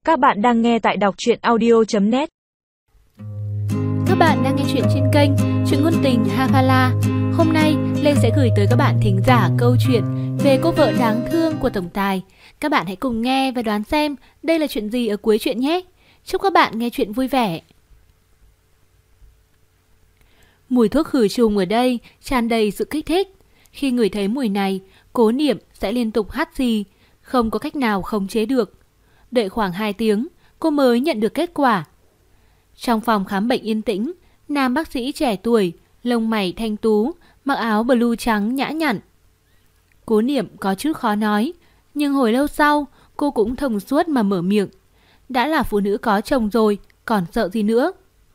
Các bạn đang nghe tại đọc truyện audio.net. Các bạn đang nghe chuyện trên kênh Chuyện Ngôn Tình Havala. Hôm nay Lê sẽ gửi tới các bạn thính giả câu chuyện về cô vợ đáng thương của tổng tài. Các bạn hãy cùng nghe và đoán xem đây là chuyện gì ở cuối chuyện nhé. Chúc các bạn nghe chuyện vui vẻ. Mùi thuốc khử trùng ở đây tràn đầy sự kích thích. Khi ngửi thấy mùi này, Cố Niệm sẽ liên tục hắt xì, không có cách nào khống chế được. Đợi khoảng 2 tiếng, cô mới nhận được kết quả. Trong phòng khám bệnh yên tĩnh, nam bác sĩ trẻ tuổi, lông mày thanh tú, mặc áo blue trắng nhã nhặn. Cố Niệm có chút khó nói, nhưng hồi lâu sau, cô cũng thông suốt mà mở miệng. Đã là phụ nữ có chồng rồi, còn sợ gì nữa?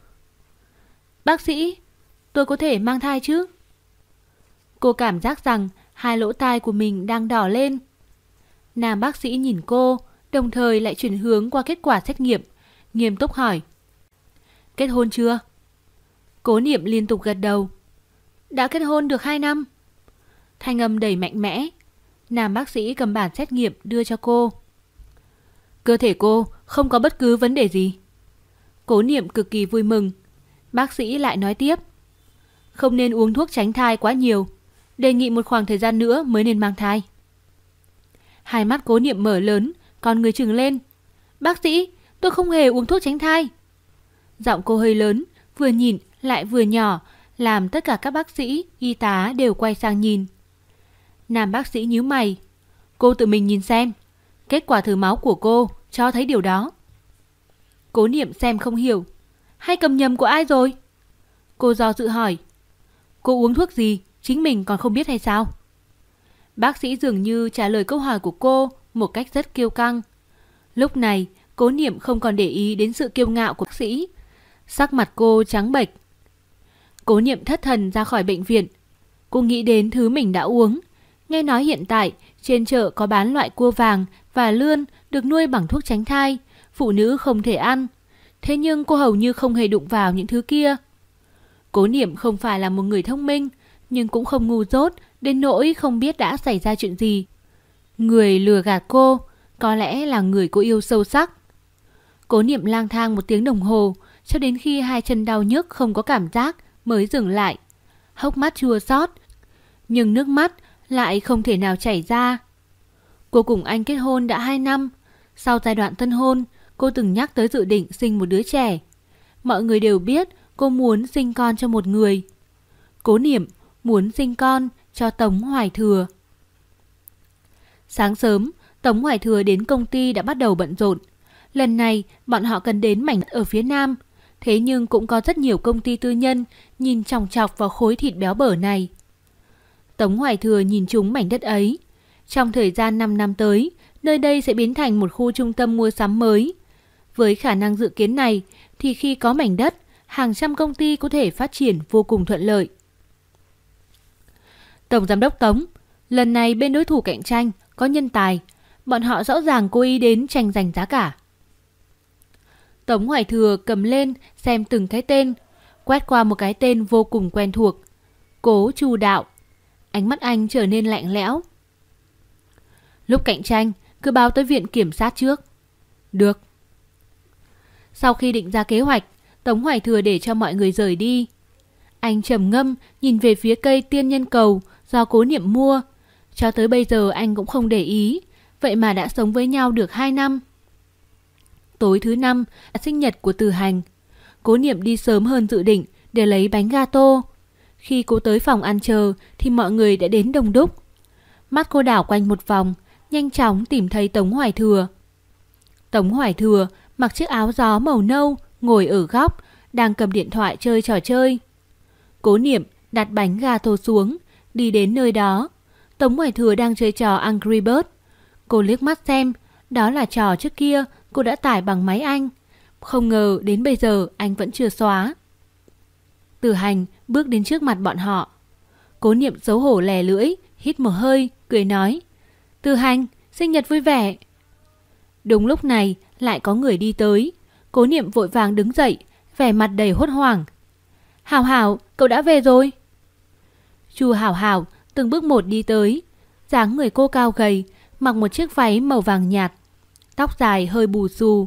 Bác sĩ, tôi có thể mang thai chứ? Cô cảm giác rằng hai lỗ tai của mình đang đỏ lên. Nam bác sĩ nhìn cô, đồng thời lại chuyển hướng qua kết quả xét nghiệm, nghiêm túc hỏi. Kết hôn chưa? Cố Niệm liên tục gật đầu. Đã kết hôn được 2 năm. Thanh âm đầy mạnh mẽ. Nam bác sĩ cầm bản xét nghiệm đưa cho cô. Cơ thể cô không có bất cứ vấn đề gì. Cố Niệm cực kỳ vui mừng. Bác sĩ lại nói tiếp. Không nên uống thuốc tránh thai quá nhiều. Đề nghị một khoảng thời gian nữa mới nên mang thai. Hai mắt Cố Niệm mở lớn, con người trừng lên. Bác sĩ, tôi không hề uống thuốc tránh thai. Giọng cô hơi lớn, vừa nhịn lại vừa nhỏ, làm tất cả các bác sĩ, y tá đều quay sang nhìn. Nam bác sĩ nhíu mày. Cô tự mình nhìn xem. Kết quả thử máu của cô cho thấy điều đó. Cố Niệm xem không hiểu. Hay cầm nhầm của ai rồi? Cô do dự hỏi. Cô uống thuốc gì, chính mình còn không biết hay sao? Bác sĩ dường như trả lời câu hỏi của cô một cách rất kiêu căng. Lúc này, Cố Niệm không còn để ý đến sự kiêu ngạo của bác sĩ. Sắc mặt cô trắng bệch. Cố Niệm thất thần ra khỏi bệnh viện. Cô nghĩ đến thứ mình đã uống. Nghe nói hiện tại trên chợ có bán loại cua vàng và lươn được nuôi bằng thuốc tránh thai, phụ nữ không thể ăn. Thế nhưng cô hầu như không hề đụng vào những thứ kia. Cố Niệm không phải là một người thông minh, nhưng cũng không ngu dốt đến nỗi không biết đã xảy ra chuyện gì. Người lừa gạt cô có lẽ là người cô yêu sâu sắc. Cố Niệm lang thang 1 tiếng đồng hồ, cho đến khi hai chân đau nhức không có cảm giác mới dừng lại. Hốc mắt chua xót, nhưng nước mắt lại không thể nào chảy ra. Cô cùng anh kết hôn đã 2 năm. Sau giai đoạn tân hôn, cô từng nhắc tới dự định sinh một đứa trẻ. Mọi người đều biết cô muốn sinh con cho một người. Cố Niệm muốn sinh con cho Tống Hoài Thừa. Sáng sớm, Tống Hoài Thừa đến công ty đã bắt đầu bận rộn. Lần này, bọn họ cần đến mảnh đất ở phía Nam. Thế nhưng cũng có rất nhiều công ty tư nhân nhìn chòng chọc vào khối thịt béo bở này. Tống Hoài Thừa nhìn trúng mảnh đất ấy. Trong thời gian 5 năm tới, nơi đây sẽ biến thành một khu trung tâm mua sắm mới. Với khả năng dự kiến này, thì khi có mảnh đất, hàng trăm công ty có thể phát triển vô cùng thuận lợi. Tổng giám đốc Tống, lần này bên đối thủ cạnh tranh có nhân tài, bọn họ rõ ràng cố ý đến tranh giành giá cả. Tống Hoài Thừa cầm lên xem từng cái tên, quét qua một cái tên vô cùng quen thuộc. Cố Chu Đạo. Ánh mắt anh trở nên lạnh lẽo. Lúc cạnh tranh, cứ báo tới viện kiểm sát trước. Được. Sau khi định ra kế hoạch, Tống Hoài Thừa để cho mọi người rời đi. Anh trầm ngâm nhìn về phía cây tiên nhân cầu do Cố Niệm mua. Cho tới bây giờ anh cũng không để ý, vậy mà đã sống với nhau được 2 năm. Tối thứ 5 là sinh nhật của Từ Hành. Cố Niệm đi sớm hơn dự định để lấy bánh gato. Khi cô tới phòng ăn chờ thì mọi người đã đến đông đúc. Mắt cô đảo quanh một vòng, nhanh chóng tìm thấy Tống Hoài Thừa. Tống Hoài Thừa mặc chiếc áo gió màu nâu, ngồi ở góc, đang cầm điện thoại chơi trò chơi. Cố Niệm đặt bánh gato xuống, đi đến nơi đó. Tống Hoài Thừa đang chơi trò Angry Birds. Cô liếc mắt xem, đó là trò trước kia cô đã tải bằng máy anh. Không ngờ đến bây giờ anh vẫn chưa xóa. Từ Hành bước đến trước mặt bọn họ. Cố Niệm xấu hổ lè lưỡi, hít một hơi, cười nói. Từ Hành, sinh nhật vui vẻ. Đúng lúc này lại có người đi tới. Cố Niệm vội vàng đứng dậy, vẻ mặt đầy hốt hoảng. Hảo Hảo, cậu đã về rồi. Chu Hảo Hảo từng bước một đi tới. Dáng người cô cao gầy, mặc một chiếc váy màu vàng nhạt, tóc dài hơi bù xù,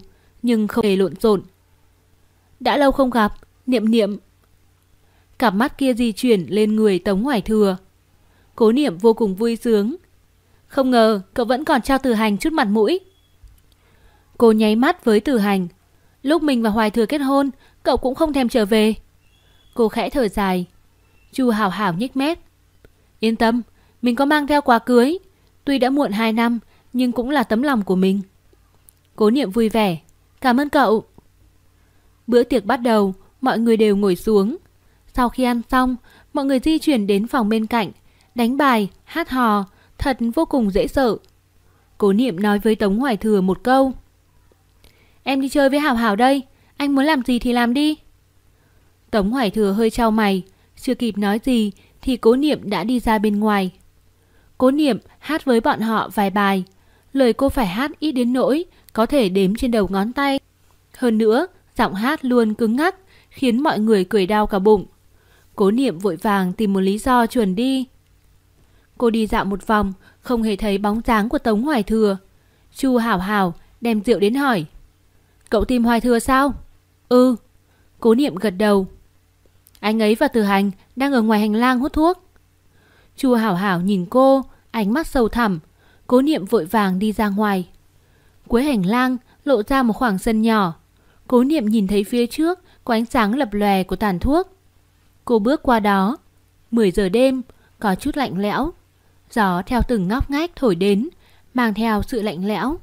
nhưng không hề lộn xộn. Đã lâu không gặp, Niệm Niệm. Cặp mắt kia di chuyển lên người Tống Hoài Thừa. Cố Niệm vô cùng vui sướng. Không ngờ cậu vẫn còn cho Từ Hành chút mặt mũi. Cô nháy mắt với Từ Hành. Lúc mình và Hoài Thừa kết hôn, cậu cũng không thèm trở về. Cô khẽ thở dài. Chu Hảo Hảo nhếch mép. Yên tâm, mình có mang theo quà cưới. Tuy đã muộn 2 năm, nhưng cũng là tấm lòng của mình. Cố Niệm vui vẻ. Cảm ơn cậu. Bữa tiệc bắt đầu, mọi người đều ngồi xuống. Sau khi ăn xong, mọi người di chuyển đến phòng bên cạnh, đánh bài, hát hò, thật vô cùng dễ sợ. Cố Niệm nói với Tống Hoài Thừa một câu. Em đi chơi với Hảo Hảo đây, anh muốn làm gì thì làm đi. Tống Hoài Thừa hơi chau mày, chưa kịp nói gì thì Cố Niệm đã đi ra bên ngoài. Cố Niệm hát với bọn họ vài bài. Lời cô phải hát ít đến nỗi có thể đếm trên đầu ngón tay. Hơn nữa, giọng hát luôn cứng ngắc, khiến mọi người cười đau cả bụng. Cố Niệm vội vàng tìm một lý do chuồn đi. Cô đi dạo một vòng, không hề thấy bóng dáng của Tống Hoài Thừa. Chu Hảo Hảo đem rượu đến hỏi. Cậu tìm Hoài Thừa sao? Ừ. Cố Niệm gật đầu. Anh ấy và Từ Hành đang ở ngoài hành lang hút thuốc. Chu Hảo Hảo nhìn cô, ánh mắt sâu thẳm. Cố Niệm vội vàng đi ra ngoài. Cuối hành lang lộ ra một khoảng sân nhỏ. Cố Niệm nhìn thấy phía trước có ánh sáng lập lòe của tàn thuốc. Cô bước qua đó. 10 giờ đêm, có chút lạnh lẽo. Gió theo từng ngóc ngách thổi đến, mang theo sự lạnh lẽo.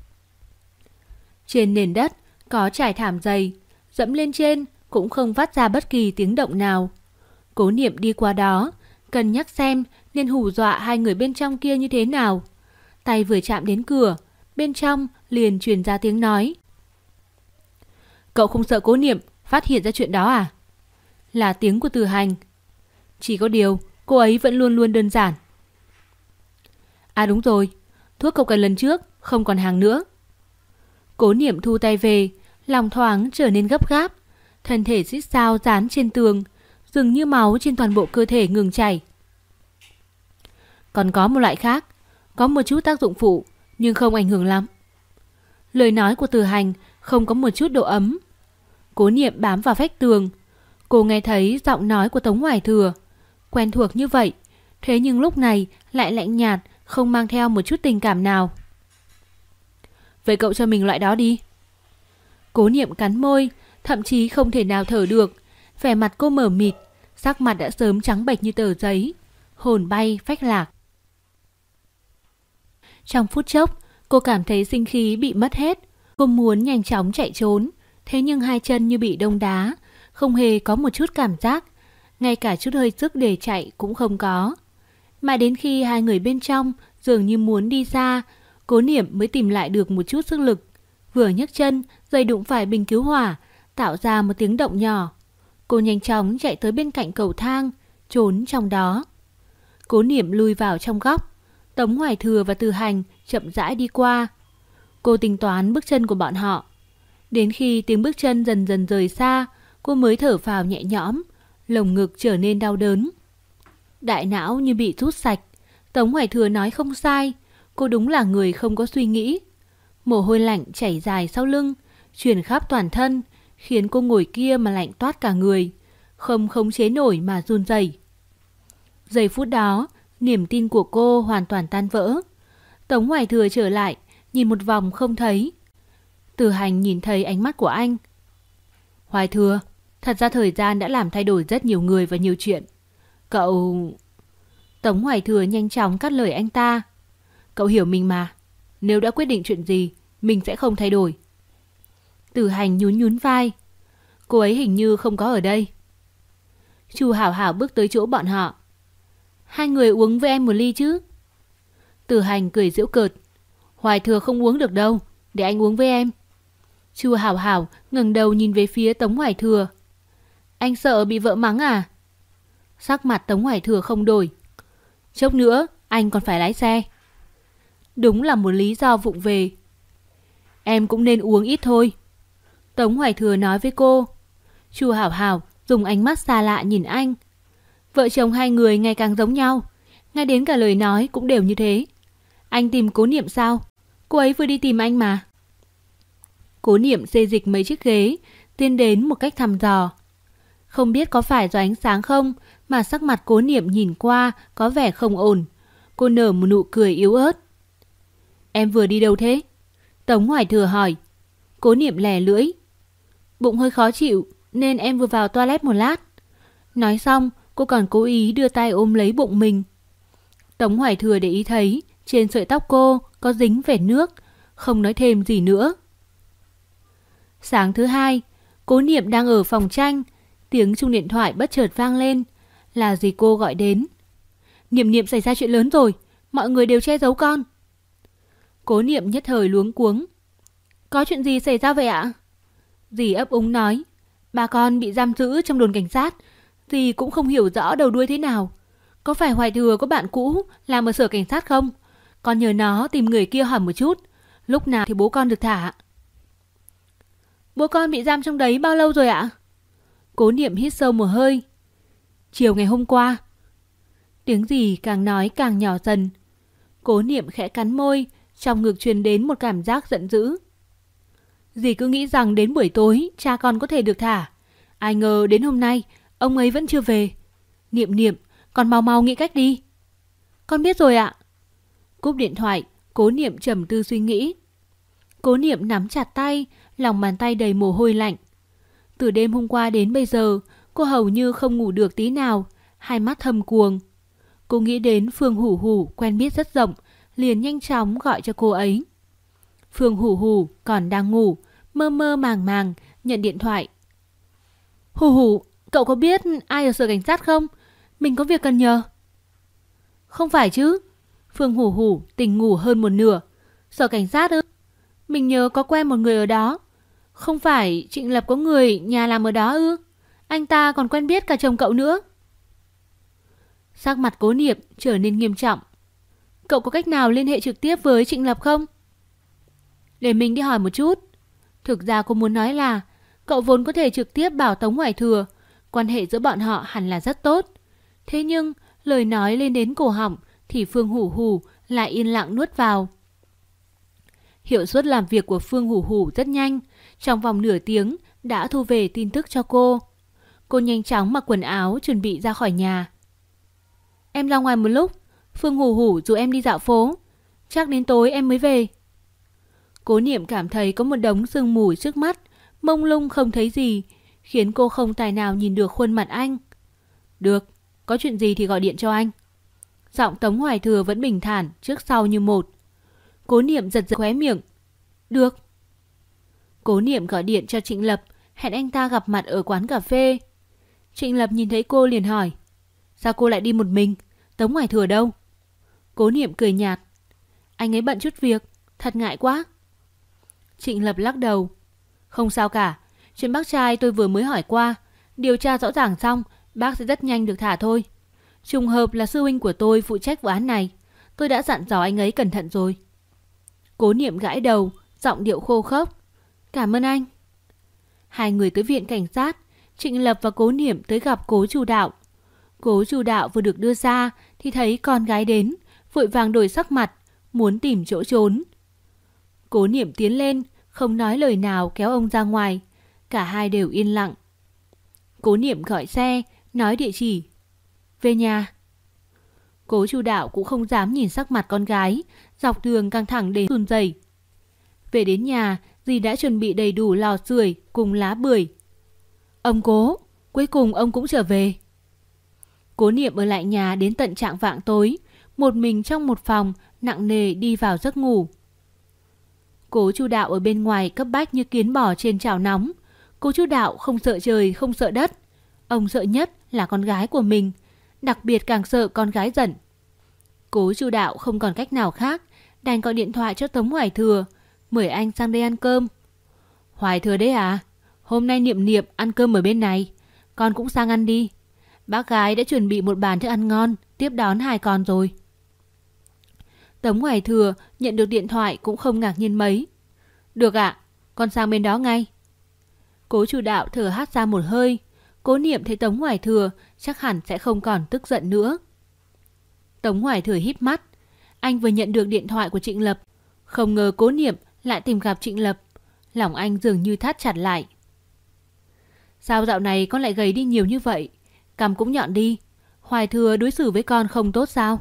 Trên nền đất có trải thảm dày, dẫm lên trên cũng không phát ra bất kỳ tiếng động nào. Cố Niệm đi qua đó, cân nhắc xem nên hù dọa hai người bên trong kia như thế nào. Tay vừa chạm đến cửa, bên trong liền truyền ra tiếng nói. Cậu không sợ Cố Niệm phát hiện ra chuyện đó à? Là tiếng của Từ Hành. Chỉ có điều cô ấy vẫn luôn luôn đơn giản. À đúng rồi, thuốc cậu cần lần trước không còn hàng nữa. Cố Niệm thu tay về, lòng thoáng trở nên gấp gáp. Thân thể xít sao dán trên tường, dường như máu trên toàn bộ cơ thể ngừng chảy. Còn có một loại khác, có một chút tác dụng phụ nhưng không ảnh hưởng lắm. Lời nói của Từ Hành không có một chút độ ấm. Cố Niệm bám vào vách tường. Cô nghe thấy giọng nói của Tống Hoài Thừa, quen thuộc như vậy, thế nhưng lúc này lại lạnh nhạt, không mang theo một chút tình cảm nào. Vậy cậu cho mình loại đó đi. Cố Niệm cắn môi, thậm chí không thể nào thở được. Vẻ mặt cô mờ mịt, sắc mặt đã sớm trắng bệch như tờ giấy, hồn bay phách lạc. Trong phút chốc, cô cảm thấy sinh khí bị mất hết. Cô muốn nhanh chóng chạy trốn, thế nhưng hai chân như bị đông đá, không hề có một chút cảm giác, ngay cả chút hơi sức để chạy cũng không có. Mà đến khi hai người bên trong dường như muốn đi xa, Cố Niệm mới tìm lại được một chút sức lực. Vừa nhấc chân, giày đụng phải bình cứu hỏa, tạo ra một tiếng động nhỏ. Cô nhanh chóng chạy tới bên cạnh cầu thang, trốn trong đó. Cố Niệm lui vào trong góc. Tống Hoài Thừa và Từ Hành chậm rãi đi qua. Cô tính toán bước chân của bọn họ. Đến khi tiếng bước chân dần dần rời xa, cô mới thở phào nhẹ nhõm, lồng ngực trở nên đau đớn. Đại não như bị rút sạch. Tống Hoài Thừa nói không sai, cô đúng là người không có suy nghĩ. Mồ hôi lạnh chảy dài sau lưng, truyền khắp toàn thân, khiến cô ngồi kia mà lạnh toát cả người, không khống chế nổi mà run rẩy. Giây phút đó, niềm tin của cô hoàn toàn tan vỡ. Tống Hoài Thừa trở lại, nhìn một vòng không thấy. Từ Hành nhìn thấy ánh mắt của anh. Hoài Thừa, thật ra thời gian đã làm thay đổi rất nhiều người và nhiều chuyện. Cậu... Tống Hoài Thừa nhanh chóng cắt lời anh ta. Cậu hiểu mình mà. Nếu đã quyết định chuyện gì, mình sẽ không thay đổi. Từ Hành nhún nhún vai. Cô ấy hình như không có ở đây. Chu Hảo Hảo bước tới chỗ bọn họ. Hai người uống với em một ly chứ? Từ Hành cười giễu cợt. Hoài Thừa không uống được đâu, để anh uống với em. Chu Hảo Hảo ngẩng đầu nhìn về phía Tống Hoài Thừa. Anh sợ bị vợ mắng à? Sắc mặt Tống Hoài Thừa không đổi. Chốc nữa anh còn phải lái xe. Đúng là một lý do vụng về. Em cũng nên uống ít thôi, Tống Hoài Thừa nói với cô. Chu Hảo Hảo dùng ánh mắt xa lạ nhìn anh. Vợ chồng hai người ngày càng giống nhau, ngay đến cả lời nói cũng đều như thế. Anh tìm Cố Niệm sao? Cô ấy vừa đi tìm anh mà. Cố Niệm xê dịch mấy chiếc ghế, tiến đến một cách thăm dò. Không biết có phải do ánh sáng không mà sắc mặt Cố Niệm nhìn qua có vẻ không ổn. Cô nở một nụ cười yếu ớt. Em vừa đi đâu thế? Tống Hoài Thừa hỏi. Cố Niệm lè lưỡi. Bụng hơi khó chịu nên em vừa vào toilet một lát. Nói xong cô còn cố ý đưa tay ôm lấy bụng mình. Tống Hoài Thừa để ý thấy trên sợi tóc cô có dính vệt nước, không nói thêm gì nữa. Sáng thứ hai, Cố Niệm đang ở phòng tranh, tiếng chuông điện thoại bất chợt vang lên. Là dì cô gọi đến. Niệm Niệm xảy ra chuyện lớn rồi, mọi người đều che giấu con. Cố Niệm nhất thời luống cuống. Có chuyện gì xảy ra vậy ạ? Dì ấp úng nói. Ba con bị giam giữ trong đồn cảnh sát. Dì cũng không hiểu rõ đầu đuôi thế nào. Có phải Hoài Thừa có bạn cũ làm ở sở cảnh sát không? Con nhờ nó tìm người kia hỏi một chút. Lúc nào thì bố con được thả? Bố con bị giam trong đấy bao lâu rồi ạ? Cố Niệm hít sâu một hơi. Chiều ngày hôm qua. Tiếng dì càng nói càng nhỏ dần. Cố Niệm khẽ cắn môi, trong ngực truyền đến một cảm giác giận dữ. Dì cứ nghĩ rằng đến buổi tối cha con có thể được thả. Ai ngờ đến hôm nay ông ấy vẫn chưa về. Niệm Niệm, con mau mau nghĩ cách đi. Con biết rồi ạ. Cúp điện thoại, Cố Niệm trầm tư suy nghĩ. Cố Niệm nắm chặt tay, lòng bàn tay đầy mồ hôi lạnh. Từ đêm hôm qua đến bây giờ, cô hầu như không ngủ được tí nào, hai mắt thâm quầng. Cô nghĩ đến Phương Hủ Hủ quen biết rất rộng, liền nhanh chóng gọi cho cô ấy. Phương Hủ Hủ còn đang ngủ, mơ mơ màng màng nhận điện thoại. Hủ Hủ, cậu có biết ai ở sở cảnh sát không? Mình có việc cần nhờ. Không phải chứ. Phương Hủ Hủ tỉnh ngủ hơn một nửa. Sở cảnh sát ư? Mình nhớ có quen một người ở đó. Không phải Trịnh Lập có người nhà làm ở đó ư? Anh ta còn quen biết cả chồng cậu nữa. Sắc mặt Cố Niệm trở nên nghiêm trọng. Cậu có cách nào liên hệ trực tiếp với Trịnh Lập không? Để mình đi hỏi một chút. Thực ra cô muốn nói là cậu vốn có thể trực tiếp bảo Tống Hoài Thừa. Quan hệ giữa bọn họ hẳn là rất tốt. Thế nhưng lời nói lên đến cổ họng thì Phương Hủ Hủ lại yên lặng nuốt vào. Hiệu suất làm việc của Phương Hủ Hủ rất nhanh. Trong vòng nửa tiếng đã thu về tin tức cho cô. Cô nhanh chóng mặc quần áo chuẩn bị ra khỏi nhà. Em ra ngoài một lúc. Phương Hủ Hủ rủ em đi dạo phố. Chắc đến tối em mới về. Cố Niệm cảm thấy có một đống sương mù trước mắt, mông lung không thấy gì, khiến cô không tài nào nhìn được khuôn mặt anh. Được, có chuyện gì thì gọi điện cho anh. Giọng Tống Hoài Thừa vẫn bình thản, trước sau như một. Cố Niệm giật giật khóe miệng. Được. Cố Niệm gọi điện cho Trịnh Lập, hẹn anh ta gặp mặt ở quán cà phê. Trịnh Lập nhìn thấy cô liền hỏi. Sao cô lại đi một mình? Tống Hoài Thừa đâu? Cố Niệm cười nhạt. Anh ấy bận chút việc, thật ngại quá. Trịnh Lập lắc đầu. Không sao cả, chuyện bác trai tôi vừa mới hỏi qua. Điều tra rõ ràng xong, bác sẽ rất nhanh được thả thôi. Trùng hợp là sư huynh của tôi phụ trách vụ án này. Tôi đã dặn dò anh ấy cẩn thận rồi. Cố Niệm gãi đầu, giọng điệu khô khốc. Cảm ơn anh. Hai người tới viện cảnh sát. Trịnh Lập và Cố Niệm tới gặp Cố Chu Đạo. Cố Chu Đạo vừa được đưa ra thì thấy con gái đến, vội vàng đổi sắc mặt, muốn tìm chỗ trốn. Cố Niệm tiến lên, không nói lời nào kéo ông ra ngoài. Cả hai đều yên lặng. Cố Niệm gọi xe, nói địa chỉ. Về nhà. Cố Chu Đạo cũng không dám nhìn sắc mặt con gái, dọc đường căng thẳng đến run rẩy. Về đến nhà, dì đã chuẩn bị đầy đủ lò sưởi cùng lá bưởi. Ông Cố, cuối cùng ông cũng trở về. Cố Niệm ở lại nhà đến tận chạng vạng tối, một mình trong một phòng, nặng nề đi vào giấc ngủ. Cố Chu Đạo ở bên ngoài cấp bách như kiến bò trên chảo nóng. Cố Chu Đạo không sợ trời, không sợ đất. Ông sợ nhất là con gái của mình, đặc biệt càng sợ con gái giận. Cố Chu Đạo không còn cách nào khác, đành gọi điện thoại cho Tống Hoài Thừa, mời anh sang đây ăn cơm. Hoài Thừa đấy à? Hôm nay Niệm Niệm ăn cơm ở bên này, con cũng sang ăn đi. Bác gái đã chuẩn bị một bàn thức ăn ngon tiếp đón hai con rồi. Tống Hoài Thừa nhận được điện thoại cũng không ngạc nhiên mấy. Được ạ, con sang bên đó ngay. Cố Chu Đạo thở hắt ra một hơi. Cố Niệm thấy Tống Hoài Thừa chắc hẳn sẽ không còn tức giận nữa. Tống Hoài Thừa híp mắt. Anh vừa nhận được điện thoại của Trịnh Lập, không ngờ Cố Niệm lại tìm gặp Trịnh Lập. Lòng anh dường như thắt chặt lại. Sao dạo này con lại gầy đi nhiều như vậy? Cằm cũng nhọn đi. Hoài Thừa đối xử với con không tốt sao?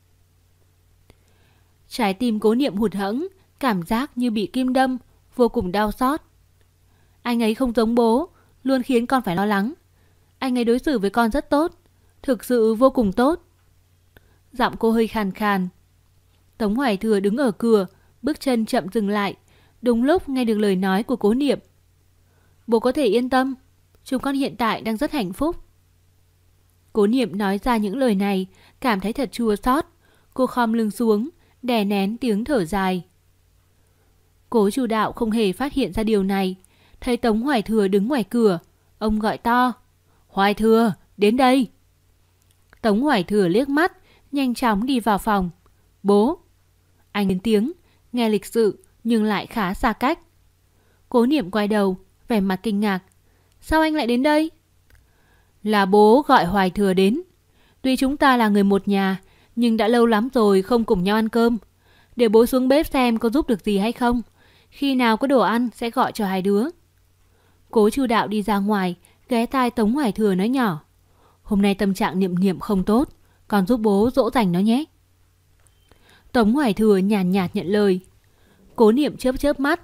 Trái tim Cố Niệm hụt hẫng, cảm giác như bị kim đâm, vô cùng đau xót. Anh ấy không giống bố, luôn khiến con phải lo lắng. Anh ấy đối xử với con rất tốt, thực sự vô cùng tốt. Giọng cô hơi khàn khàn. Tống Hoài Thừa đứng ở cửa, bước chân chậm dừng lại, đúng lúc nghe được lời nói của Cố Niệm. Bố có thể yên tâm, chúng con hiện tại đang rất hạnh phúc. Cố Niệm nói ra những lời này, cảm thấy thật chua xót. Cô khom lưng xuống, đè nén tiếng thở dài. Cố Chu Đạo không hề phát hiện ra điều này. Thấy Tống Hoài Thừa đứng ngoài cửa, ông gọi to. Hoài Thừa, đến đây. Tống Hoài Thừa liếc mắt, nhanh chóng đi vào phòng. Bố. Anh lên tiếng, nghe lịch sự nhưng lại khá xa cách. Cố Niệm quay đầu, vẻ mặt kinh ngạc. Sao anh lại đến đây? Là bố gọi Hoài Thừa đến. Tuy chúng ta là người một nhà, nhưng đã lâu lắm rồi không cùng nhau ăn cơm. Để bố xuống bếp xem có giúp được gì hay không. Khi nào có đồ ăn sẽ gọi cho hai đứa. Cố Chu Đạo đi ra ngoài, ghé tai Tống Hoài Thừa nói nhỏ. Hôm nay tâm trạng Niệm Niệm không tốt, con giúp bố dỗ dành nó nhé. Tống Hoài Thừa nhàn nhạt nhận lời. Cố Niệm chớp chớp mắt.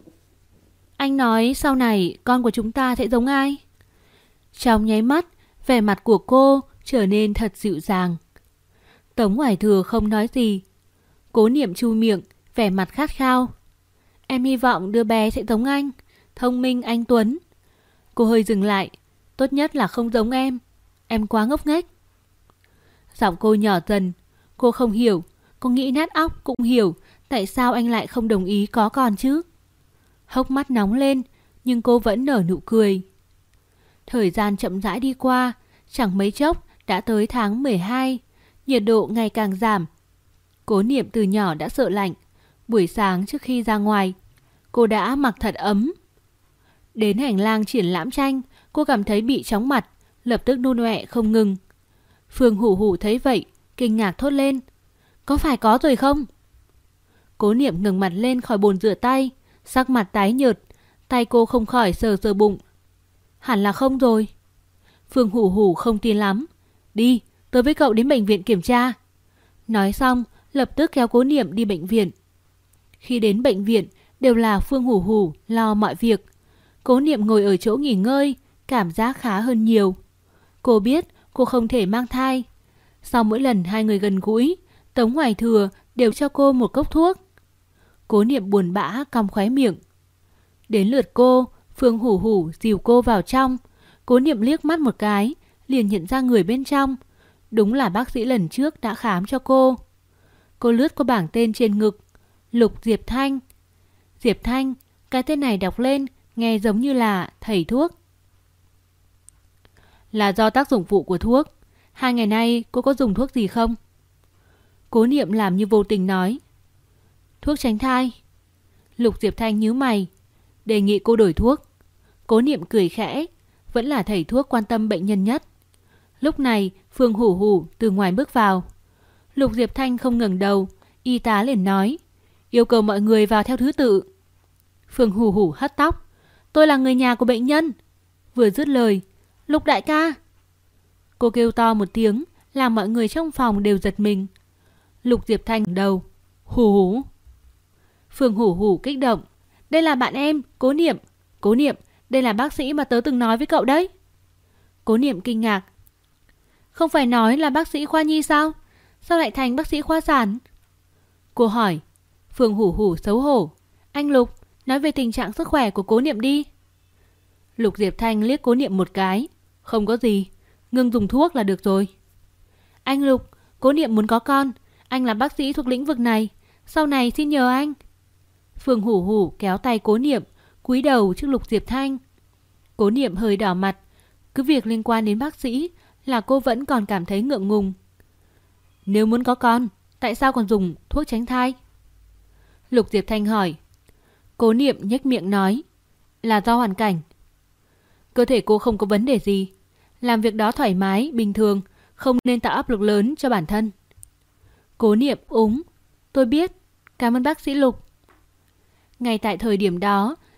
Anh nói sau này con của chúng ta sẽ giống ai? Trong nháy mắt, vẻ mặt của cô trở nên thật dịu dàng. Tống Hoài Thừa không nói gì. Cố Niệm chu miệng, vẻ mặt khát khao. Em hy vọng đứa bé sẽ giống anh, thông minh anh tuấn. Cô hơi dừng lại. Tốt nhất là không giống em quá ngốc nghếch. Giọng cô nhỏ dần. Cô không hiểu, cô nghĩ nát óc cũng hiểu tại sao anh lại không đồng ý có con chứ. Hốc mắt nóng lên, nhưng cô vẫn nở nụ cười. Thời gian chậm rãi đi qua, chẳng mấy chốc đã tới tháng 12, nhiệt độ ngày càng giảm. Cố Niệm từ nhỏ đã sợ lạnh, buổi sáng trước khi ra ngoài, cô đã mặc thật ấm. Đến hành lang triển lãm tranh, cô cảm thấy bị chóng mặt, lập tức nôn ọe không ngừng. Phương Hủ Hủ thấy vậy, kinh ngạc thốt lên. Có phải có rồi không? Cố Niệm ngẩng mặt lên khỏi bồn rửa tay, sắc mặt tái nhợt, tay cô không khỏi sờ sờ bụng. Hẳn là không rồi. Phương Hủ Hủ không tin lắm. Đi, tôi với cậu đến bệnh viện kiểm tra. Nói xong, lập tức kéo Cố Niệm đi bệnh viện. Khi đến bệnh viện, đều là Phương Hủ Hủ lo mọi việc. Cố Niệm ngồi ở chỗ nghỉ ngơi, cảm giác khá hơn nhiều. Cô biết cô không thể mang thai. Sau mỗi lần hai người gần gũi, Tống Hoài Thừa đều cho cô một cốc thuốc. Cố Niệm buồn bã cong khóe miệng. Đến lượt cô, Phương Hủ Hủ dìu cô vào trong. Cố Niệm liếc mắt một cái, liền nhận ra người bên trong. Đúng là bác sĩ lần trước đã khám cho cô. Cô lướt qua bảng tên trên ngực. Lục Diệp Thanh. Diệp Thanh, cái tên này đọc lên nghe giống như là thầy thuốc. Là do tác dụng phụ của thuốc. 2 ngày nay cô có dùng thuốc gì không? Cố Niệm làm như vô tình nói. Thuốc tránh thai. Lục Diệp Thanh nhíu mày, đề nghị cô đổi thuốc. Cố Niệm cười khẽ, vẫn là thầy thuốc quan tâm bệnh nhân nhất. Lúc này Phương Hủ Hủ từ ngoài bước vào. Lục Diệp Thanh không ngẩng đầu, y tá liền nói, yêu cầu mọi người vào theo thứ tự. Phương Hủ Hủ hất tóc. Tôi là người nhà của bệnh nhân. Vừa dứt lời, Lục đại ca. Cô kêu to một tiếng, làm mọi người trong phòng đều giật mình. Lục Diệp Thanh đầu. Hủ Hủ. Phương Hủ Hủ kích động. Đây là bạn em, Cố Niệm. Cố Niệm, đây là bác sĩ mà tớ từng nói với cậu đấy. Cố Niệm kinh ngạc. Không phải nói là bác sĩ khoa nhi sao? Sao lại thành bác sĩ khoa sản? Cô hỏi. Phương Hủ Hủ xấu hổ. Anh Lục, nói về tình trạng sức khỏe của Cố Niệm đi. Lục Diệp Thanh liếc Cố Niệm một cái. Không có gì, ngừng dùng thuốc là được rồi. Anh Lục, Cố Niệm muốn có con. Anh là bác sĩ thuộc lĩnh vực này, sau này xin nhờ anh. Phương Hủ Hủ kéo tay Cố Niệm, cúi đầu trước Lục Diệp Thanh. Cố Niệm hơi đỏ mặt. Cứ việc liên quan đến bác sĩ là cô vẫn còn cảm thấy ngượng ngùng. Nếu muốn có con, tại sao còn dùng thuốc tránh thai? Lục Diệp Thanh hỏi. Cố Niệm nhếch miệng nói, là do hoàn cảnh. Cơ thể cô không có vấn đề gì, làm việc đó thoải mái, bình thường, không nên tạo áp lực lớn cho bản thân. Cố Niệm úng. Tôi biết, cảm ơn bác sĩ Lục. Ngay tại thời điểm đó,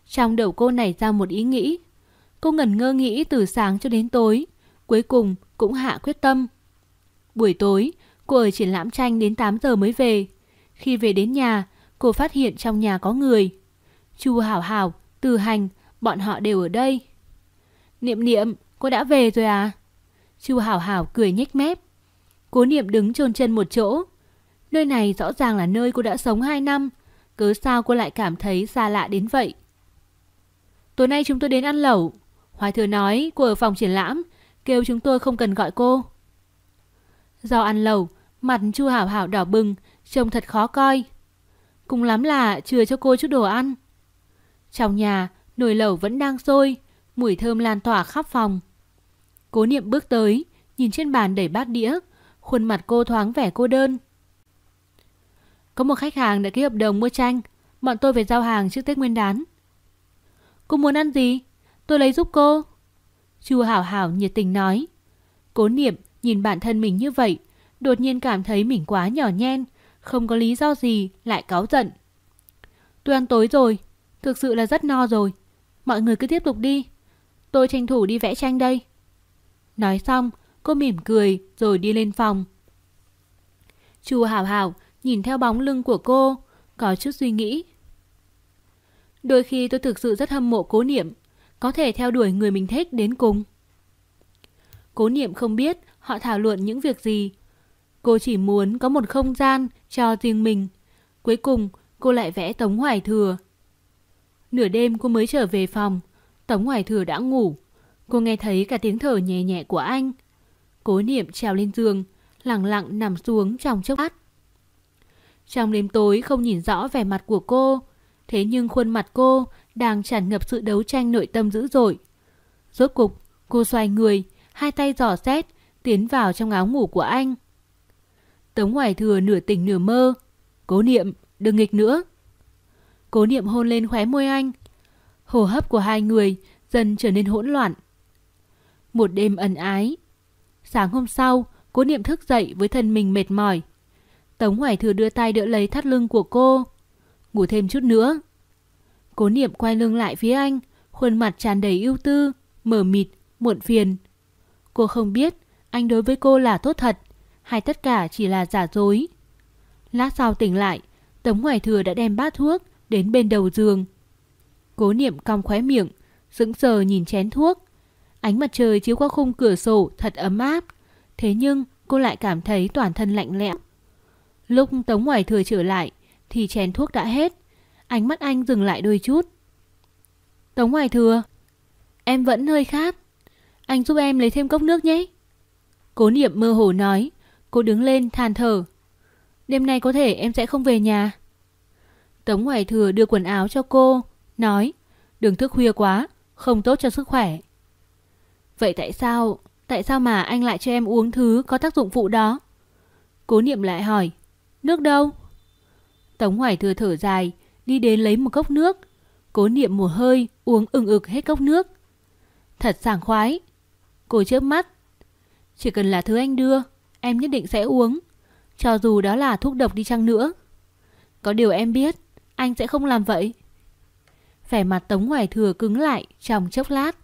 Trong đầu cô nảy ra một ý nghĩ. Cô ngẩn ngơ nghĩ từ sáng cho đến tối, cuối cùng cũng hạ quyết tâm. Buổi tối, cô ở triển lãm tranh đến 8 giờ mới về. Khi về đến nhà, cô phát hiện trong nhà có người. Chu Hảo Hảo, Từ Hành, bọn họ đều ở đây. Niệm Niệm, cô đã về rồi à? Chu Hảo Hảo cười nhếch mép. Cố Niệm đứng chôn chân một chỗ. Nơi này rõ ràng là nơi cô đã sống 2 năm. Cớ sao cô lại cảm thấy xa lạ đến vậy? Tối nay chúng tôi đến ăn lẩu. Hoài Thừa nói cô ở phòng triển lãm, kêu chúng tôi không cần gọi cô. Do ăn lẩu, mặt Chu Hảo Hảo đỏ bừng, trông thật khó coi. Cùng lắm là chừa cho cô chút đồ ăn. Trong nhà, nồi lẩu vẫn đang sôi, mùi thơm lan tỏa khắp phòng. Cố Niệm bước tới, nhìn trên bàn đầy bát đĩa, khuôn mặt cô thoáng vẻ cô đơn. Có một khách hàng đã ký hợp đồng mua tranh, bọn tôi phải giao hàng trước Tết Nguyên đán. Cô muốn ăn gì? Tôi lấy giúp cô. Chu Hảo Hảo nhiệt tình nói. Cố Niệm nhìn bản thân mình như vậy, đột nhiên cảm thấy mình quá nhỏ nhen, không có lý do gì lại cáu giận. Tôi ăn tối rồi, thực sự là rất no rồi. Mọi người cứ tiếp tục đi, tôi tranh thủ đi vẽ tranh đây. Nói xong, cô mỉm cười rồi đi lên phòng. Chu Hảo Hảo nhìn theo bóng lưng của cô, có chút suy nghĩ. Đôi khi tôi thực sự rất hâm mộ Cố Niệm, có thể theo đuổi người mình thích đến cùng. Cố Niệm không biết họ thảo luận những việc gì. Cô chỉ muốn có một không gian cho riêng mình. Cuối cùng cô lại vẽ Tống Hoài Thừa. Nửa đêm cô mới trở về phòng. Tống Hoài Thừa đã ngủ. Cô nghe thấy cả tiếng thở nhẹ nhẹ của anh. Cố Niệm trèo lên giường, lặng lặng nằm xuống trong chốc lát. Trong đêm tối không nhìn rõ vẻ mặt của cô, thế nhưng khuôn mặt cô đang tràn ngập sự đấu tranh nội tâm dữ dội. Rốt cục, cô xoay người, hai tay dò xét, tiến vào trong áo ngủ của anh. Tống Hoài Thừa nửa tỉnh nửa mơ. Cố Niệm, đừng nghịch nữa. Cố Niệm hôn lên khóe môi anh. Hô hấp của hai người dần trở nên hỗn loạn. Một đêm ân ái. Sáng hôm sau, Cố Niệm thức dậy với thân mình mệt mỏi. Tống Hoài Thừa đưa tay đỡ lấy thắt lưng của cô. Ngủ thêm chút nữa. Cố Niệm quay lưng lại phía anh, khuôn mặt tràn đầy ưu tư, mờ mịt, muộn phiền. Cô không biết anh đối với cô là tốt thật, hay tất cả chỉ là giả dối. Lát sau tỉnh lại, Tống Hoài Thừa đã đem bát thuốc đến bên đầu giường. Cố Niệm cong khóe miệng, sững sờ nhìn chén thuốc. Ánh mặt trời chiếu qua khung cửa sổ thật ấm áp, thế nhưng cô lại cảm thấy toàn thân lạnh lẽo. Lúc Tống Hoài Thừa trở lại thì chén thuốc đã hết. Ánh mắt anh dừng lại đôi chút. Tống Hoài Thừa, em vẫn hơi khát, anh giúp em lấy thêm cốc nước nhé. Cố Niệm mơ hồ nói. Cô đứng lên than thở. Đêm nay có thể em sẽ không về nhà. Tống Hoài Thừa đưa quần áo cho cô, nói đừng thức khuya quá, không tốt cho sức khỏe. Vậy tại sao mà anh lại cho em uống thứ có tác dụng phụ đó? Cố Niệm lại hỏi. Nước đâu? Tống Hoài Thừa thở dài, đi đến lấy một cốc nước. Cố Niệm một hơi uống ừng ực hết cốc nước. Thật sảng khoái. Cô chớp mắt. Chỉ cần là thứ anh đưa, em nhất định sẽ uống, cho dù đó là thuốc độc đi chăng nữa. Có điều em biết anh sẽ không làm vậy. Vẻ mặt Tống Hoài Thừa cứng lại trong chốc lát.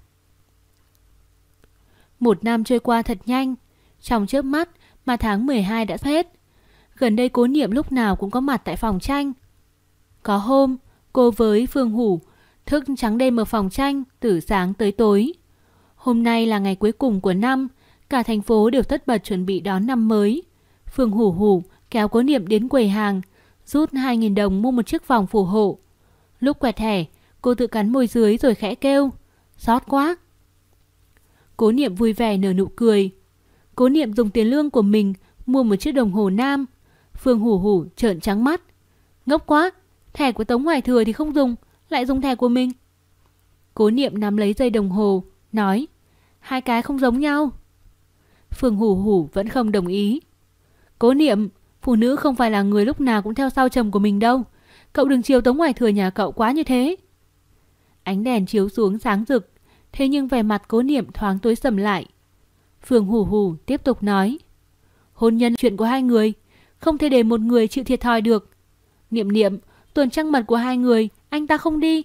Một năm trôi qua thật nhanh. Trong chớp mắt mà tháng 12 đã hết. Gần đây Cố Niệm lúc nào cũng có mặt tại phòng tranh. Có hôm cô với Phương Hủ thức trắng đêm ở phòng tranh từ sáng tới tối. Hôm nay là ngày cuối cùng của năm, cả thành phố đều tất bật chuẩn bị đón năm mới. Phương Hủ Hủ kéo Cố Niệm đến quầy hàng, rút 2.000 đồng mua một chiếc vòng phù hộ. Lúc quẹt thẻ, cô tự cắn môi dưới rồi khẽ kêu, xót quá. Cố Niệm vui vẻ nở nụ cười. Cố Niệm dùng tiền lương của mình mua một chiếc đồng hồ nam. Phương Hủ Hủ trợn trắng mắt. Ngốc quá, thẻ của Tống Hoài Thừa thì không dùng, lại dùng thẻ của mình. Cố Niệm nắm lấy dây đồng hồ, nói, hai cái không giống nhau. Phương Hủ Hủ vẫn không đồng ý. Cố Niệm, phụ nữ không phải là người lúc nào cũng theo sau chồng của mình đâu. Cậu đừng chiều Tống Hoài Thừa nhà cậu quá như thế. Ánh đèn chiếu xuống sáng rực, thế nhưng vẻ mặt Cố Niệm thoáng tối sầm lại. Phương Hủ Hủ tiếp tục nói, hôn nhân chuyện của hai người, không thể để một người chịu thiệt thòi được. Niệm Niệm, tuần trăng mật của hai người anh ta không đi,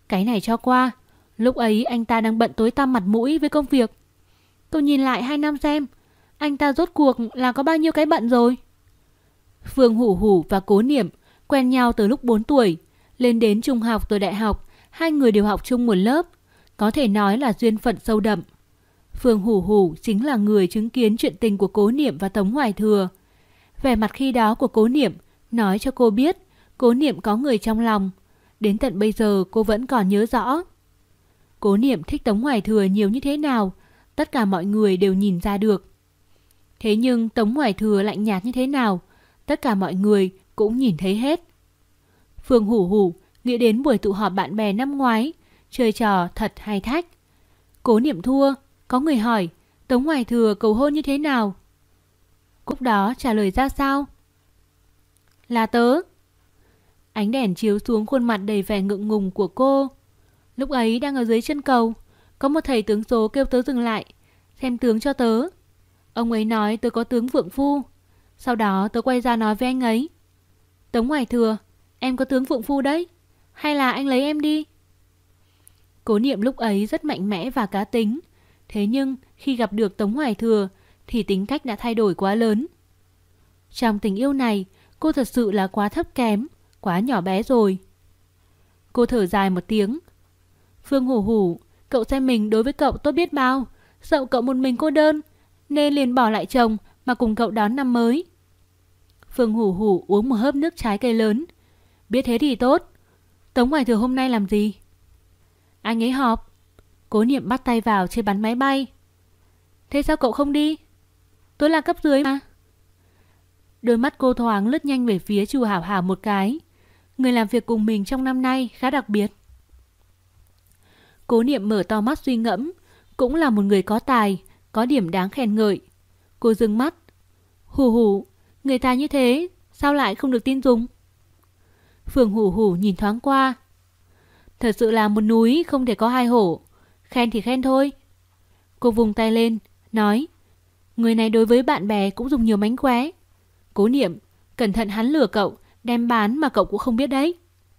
Cái này cho qua. Lúc ấy anh ta đang bận tối tăm mặt mũi với công việc. Cậu nhìn lại 2 năm xem, anh ta rốt cuộc là có bao nhiêu cái bận rồi. Phương Hủ Hủ và Cố Niệm quen nhau từ lúc 4 tuổi. Lên đến trung học rồi đại học, hai người đều học chung một lớp. Có thể nói là duyên phận sâu đậm. Phương Hủ Hủ chính là người chứng kiến chuyện tình của Cố Niệm và Tống Hoài Thừa. Vẻ mặt khi đó của Cố Niệm nói cho cô biết Cố Niệm có người trong lòng. Đến tận bây giờ cô vẫn còn nhớ rõ. Cố Niệm thích Tống Hoài Thừa nhiều như thế nào, tất cả mọi người đều nhìn ra được. Thế nhưng Tống Hoài Thừa lạnh nhạt như thế nào, tất cả mọi người cũng nhìn thấy hết. Phương Hủ Hủ nghĩ đến buổi tụ họp bạn bè năm ngoái, chơi trò thật hay thách. Cố Niệm thua, có người hỏi Tống Hoài Thừa cầu hôn như thế nào. Lúc đó trả lời ra sao? Là tớ. Ánh đèn chiếu xuống khuôn mặt đầy vẻ ngượng ngùng của cô. Lúc ấy đang ở dưới chân cầu, có một thầy tướng số kêu tớ dừng lại, xem tướng cho tớ. Ông ấy nói tớ có tướng vượng phu. Sau đó tớ quay ra nói với anh ấy, Tống Hoài Thừa, em có tướng vượng phu đấy, hay là anh lấy em đi? Cố Niệm lúc ấy rất mạnh mẽ và cá tính. Thế nhưng khi gặp được Tống Hoài Thừa thì tính cách đã thay đổi quá lớn. Trong tình yêu này, cô thật sự là quá thấp kém, quá nhỏ bé rồi. Cô thở dài một tiếng. Phương Hủ Hủ, cậu xem mình đối với cậu tốt biết bao, sợ cậu một mình cô đơn, nên liền bỏ lại chồng mà cùng cậu đón năm mới. Phương Hủ Hủ uống một hớp nước trái cây lớn. Biết thế thì tốt. Tống Hoài Thừa hôm nay làm gì? Anh ấy họp. Cố Niệm bắt tay vào chơi bắn máy bay. Thế sao cậu không đi? Tôi là cấp dưới mà. Đôi mắt cô thoáng lướt nhanh về phía Chu Hảo Hảo một cái. Người làm việc cùng mình trong năm nay khá đặc biệt. Cố Niệm mở to mắt suy ngẫm. Cũng là một người có tài, có điểm đáng khen ngợi. Cô dừng mắt. Hủ Hủ, người ta như thế sao lại không được tin dùng? Phương Hủ Hủ nhìn thoáng qua. Thật sự là một núi không thể có hai hổ. Khen thì khen thôi. Cô vùng tay lên, nói, người này đối với bạn bè cũng dùng nhiều mánh khóe. Cố Niệm, cẩn thận hắn lừa cậu, đem bán mà cậu cũng không biết đấy.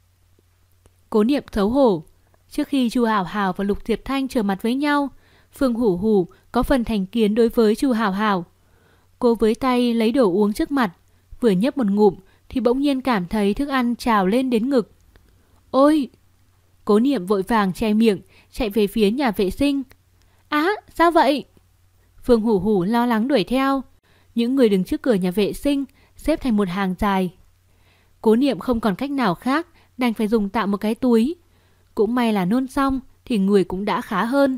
Cố Niệm xấu hổ. Trước khi Chu Hảo Hảo và Lục Diệp Thanh trở mặt với nhau, Phương Hủ Hủ có phần thành kiến đối với Chu Hảo Hảo. Cô với tay lấy đồ uống trước mặt, vừa nhấp một ngụm thì bỗng nhiên cảm thấy thức ăn trào lên đến ngực. Ôi! Cố Niệm vội vàng che miệng, chạy về phía nhà vệ sinh. Sao vậy? Phương Hủ Hủ lo lắng đuổi theo. Những người đứng trước cửa nhà vệ sinh xếp thành một hàng dài. Cố Niệm không còn cách nào khác, đành phải dùng tạm một cái túi. Cũng may là nôn xong thì người cũng đã khá hơn.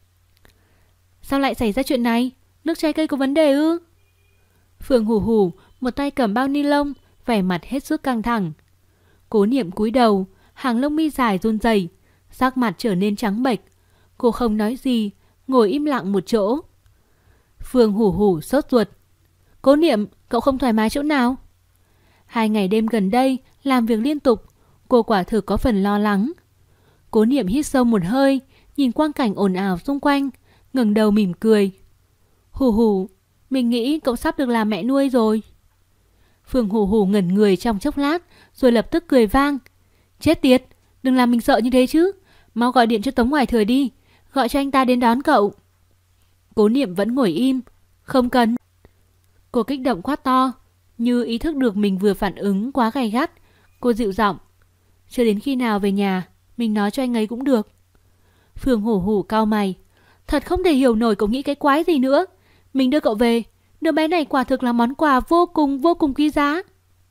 Sao lại xảy ra chuyện này? Nước trái cây có vấn đề ư? Phương Hủ Hủ một tay cầm bao ni lông, vẻ mặt hết sức căng thẳng. Cố Niệm cúi đầu, hàng lông mi dài run rẩy, sắc mặt trở nên trắng bệch. Cô không nói gì, ngồi im lặng một chỗ. Phương Hủ Hủ sốt ruột. Cố Niệm, cậu không thoải mái chỗ nào? 2 ngày đêm gần đây làm việc liên tục, cô quả thực có phần lo lắng. Cố Niệm hít sâu một hơi, nhìn quang cảnh ồn ào xung quanh, ngẩng đầu mỉm cười. Hủ Hủ, mình nghĩ cậu sắp được làm mẹ nuôi rồi. Phương Hủ Hủ ngẩn người trong chốc lát, rồi lập tức cười vang. Chết tiệt, đừng làm mình sợ như thế chứ. Mau gọi điện cho Tống Hoài Thừa đi, gọi cho anh ta đến đón cậu. Cố Niệm vẫn ngồi im. Không cần. Cô kích động quát to, như ý thức được mình vừa phản ứng quá gay gắt. Cô dịu giọng. Chờ đến khi nào về nhà, mình nói cho anh ấy cũng được. Phương Hủ Hủ cau mày. Thật không thể hiểu nổi cậu nghĩ cái quái gì nữa. Mình đưa cậu về, đứa bé này quả thực là món quà vô cùng quý giá.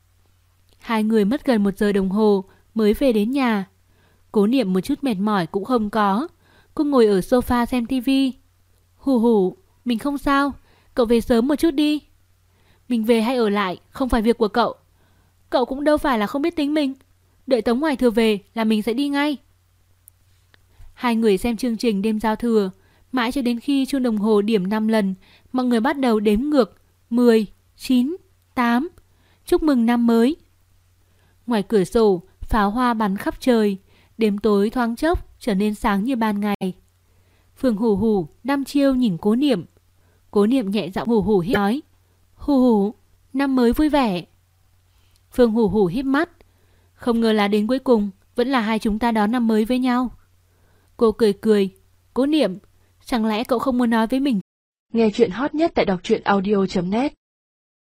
2 người mất gần 1 giờ đồng hồ mới về đến nhà. Cố Niệm một chút mệt mỏi cũng không có. Cô ngồi ở sofa xem tivi. Hủ Hủ, mình không sao, cậu về sớm một chút đi. Mình về hay ở lại không phải việc của cậu. Cậu cũng đâu phải là không biết tính mình. Đợi Tống Hoài Thừa về là mình sẽ đi ngay. 2 người xem chương trình đêm giao thừa, mãi cho đến khi chuông đồng hồ điểm 5 lần, mọi người bắt đầu đếm ngược 10, 9, 8. Chúc mừng năm mới. Ngoài cửa sổ, pháo hoa bắn khắp trời, đêm tối thoáng chốc trở nên sáng như ban ngày. Phương Hủ Hủ đăm chiêu nhìn Cố Niệm. Cố Niệm nhẹ giọng Hủ Hủ hít nói. Hủ Hủ, năm mới vui vẻ. Phương Hủ Hủ híp mắt. Không ngờ là đến cuối cùng vẫn là hai chúng ta đón năm mới với nhau. Cô cười cười. Cố Niệm, chẳng lẽ cậu không muốn nói với mình? Nghe chuyện hot nhất tại đọc truyện audio.net